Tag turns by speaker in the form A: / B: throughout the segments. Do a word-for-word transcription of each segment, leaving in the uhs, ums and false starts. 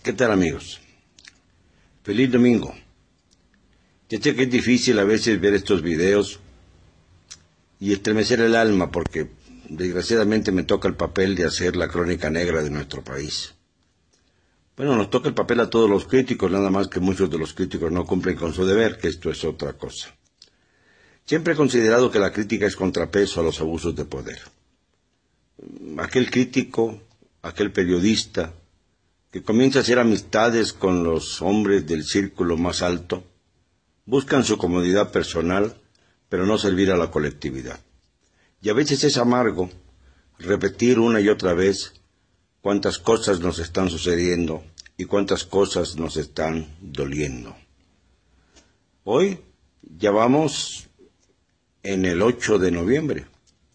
A: ¿Qué tal, amigos? Feliz domingo. Ya sé que es difícil a veces ver estos videos y estremecer el alma porque desgraciadamente me toca el papel de hacer la crónica negra de nuestro país. Bueno, nos toca el papel a todos los críticos, nada más que muchos de los críticos no cumplen con su deber, que esto es otra cosa. Siempre he considerado que la crítica es contrapeso a los abusos de poder. Aquel crítico, aquel periodista, que comienza a hacer amistades con los hombres del círculo más alto, buscan su comodidad personal, pero no servir a la colectividad. Y a veces es amargo repetir una y otra vez cuántas cosas nos están sucediendo y cuántas cosas nos están doliendo. Hoy ya vamos en el ocho de noviembre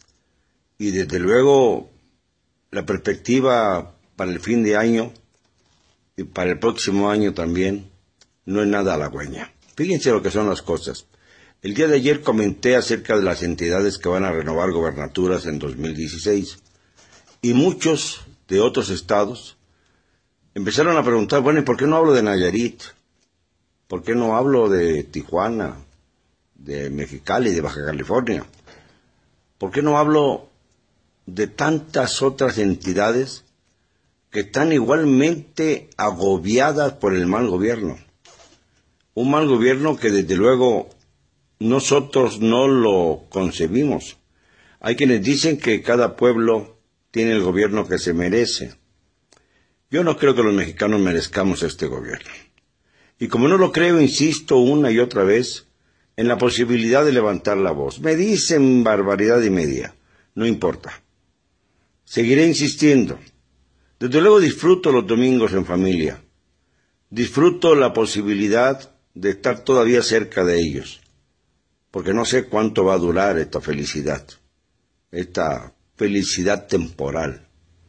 A: y desde luego la perspectiva para el fin de año y para el próximo año también no es nada halagüeña. Fíjense lo que son las cosas. El día de ayer comenté acerca de las entidades que van a renovar gobernaturas en dos mil dieciséis y muchos de otros estados empezaron a preguntar, bueno, ¿y por qué no hablo de Nayarit? ¿Por qué no hablo de Tijuana, de Mexicali, de Baja California? ¿Por qué no hablo de tantas otras entidades que están igualmente agobiadas por el mal gobierno? Un mal gobierno que desde luego nosotros no lo concebimos. Hay quienes dicen que cada pueblo tiene el gobierno que se merece. Yo no creo que los mexicanos merezcamos este gobierno. Y como no lo creo, insisto una y otra vez en la posibilidad de levantar la voz. Me dicen barbaridad y media, no importa. Seguiré insistiendo. Desde luego disfruto los domingos en familia. Disfruto la posibilidad de estar todavía cerca de ellos, porque no sé cuánto va a durar esta felicidad, esta felicidad temporal.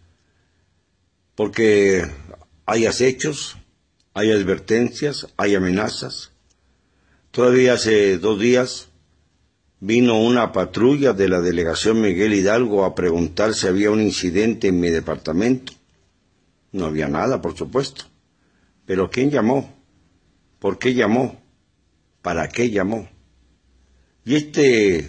A: Porque hay acechos, hay advertencias, hay amenazas. Todavía hace dos días vino una patrulla de la delegación Miguel Hidalgo a preguntar si había un incidente en mi departamento. No había nada, por supuesto. Pero ¿quién llamó? ¿Por qué llamó? ¿Para qué llamó? Y este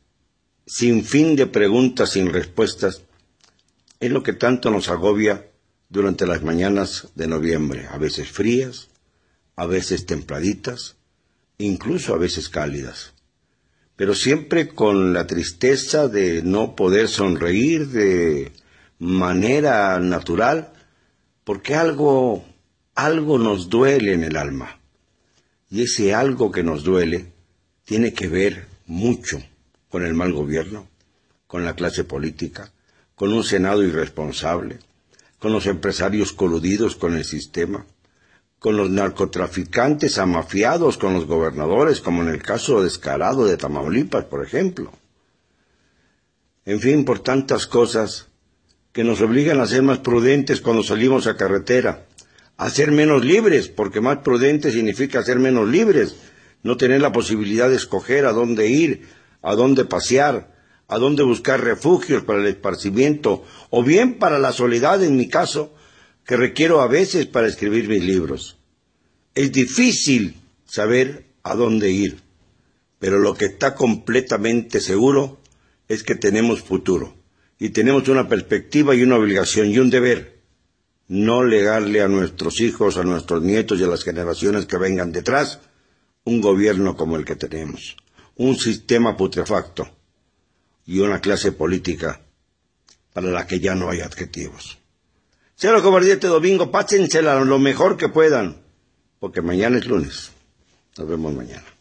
A: sinfín de preguntas sin respuestas es lo que tanto nos agobia durante las mañanas de noviembre, a veces frías, a veces templaditas, incluso a veces cálidas, pero siempre con la tristeza de no poder sonreír de manera natural, porque algo, algo nos duele en el alma. Y ese algo que nos duele tiene que ver mucho con el mal gobierno, con la clase política, con un Senado irresponsable, con los empresarios coludidos con el sistema, con los narcotraficantes amafiados con los gobernadores, como en el caso descarado de Tamaulipas, por ejemplo. En fin, por tantas cosas que nos obligan a ser más prudentes cuando salimos a carretera, a ser menos libres, porque más prudente significa ser menos libres, no tener la posibilidad de escoger a dónde ir, a dónde pasear, a dónde buscar refugios para el esparcimiento, o bien para la soledad, en mi caso, que requiero a veces para escribir mis libros. Es difícil saber a dónde ir, pero lo que está completamente seguro es que tenemos futuro, y tenemos una perspectiva y una obligación y un deber: no legarle a nuestros hijos, a nuestros nietos y a las generaciones que vengan detrás un gobierno como el que tenemos, un sistema putrefacto y una clase política para la que ya no hay adjetivos. Cero cobardía este domingo, pásensela lo mejor que puedan, porque mañana es lunes. Nos vemos mañana.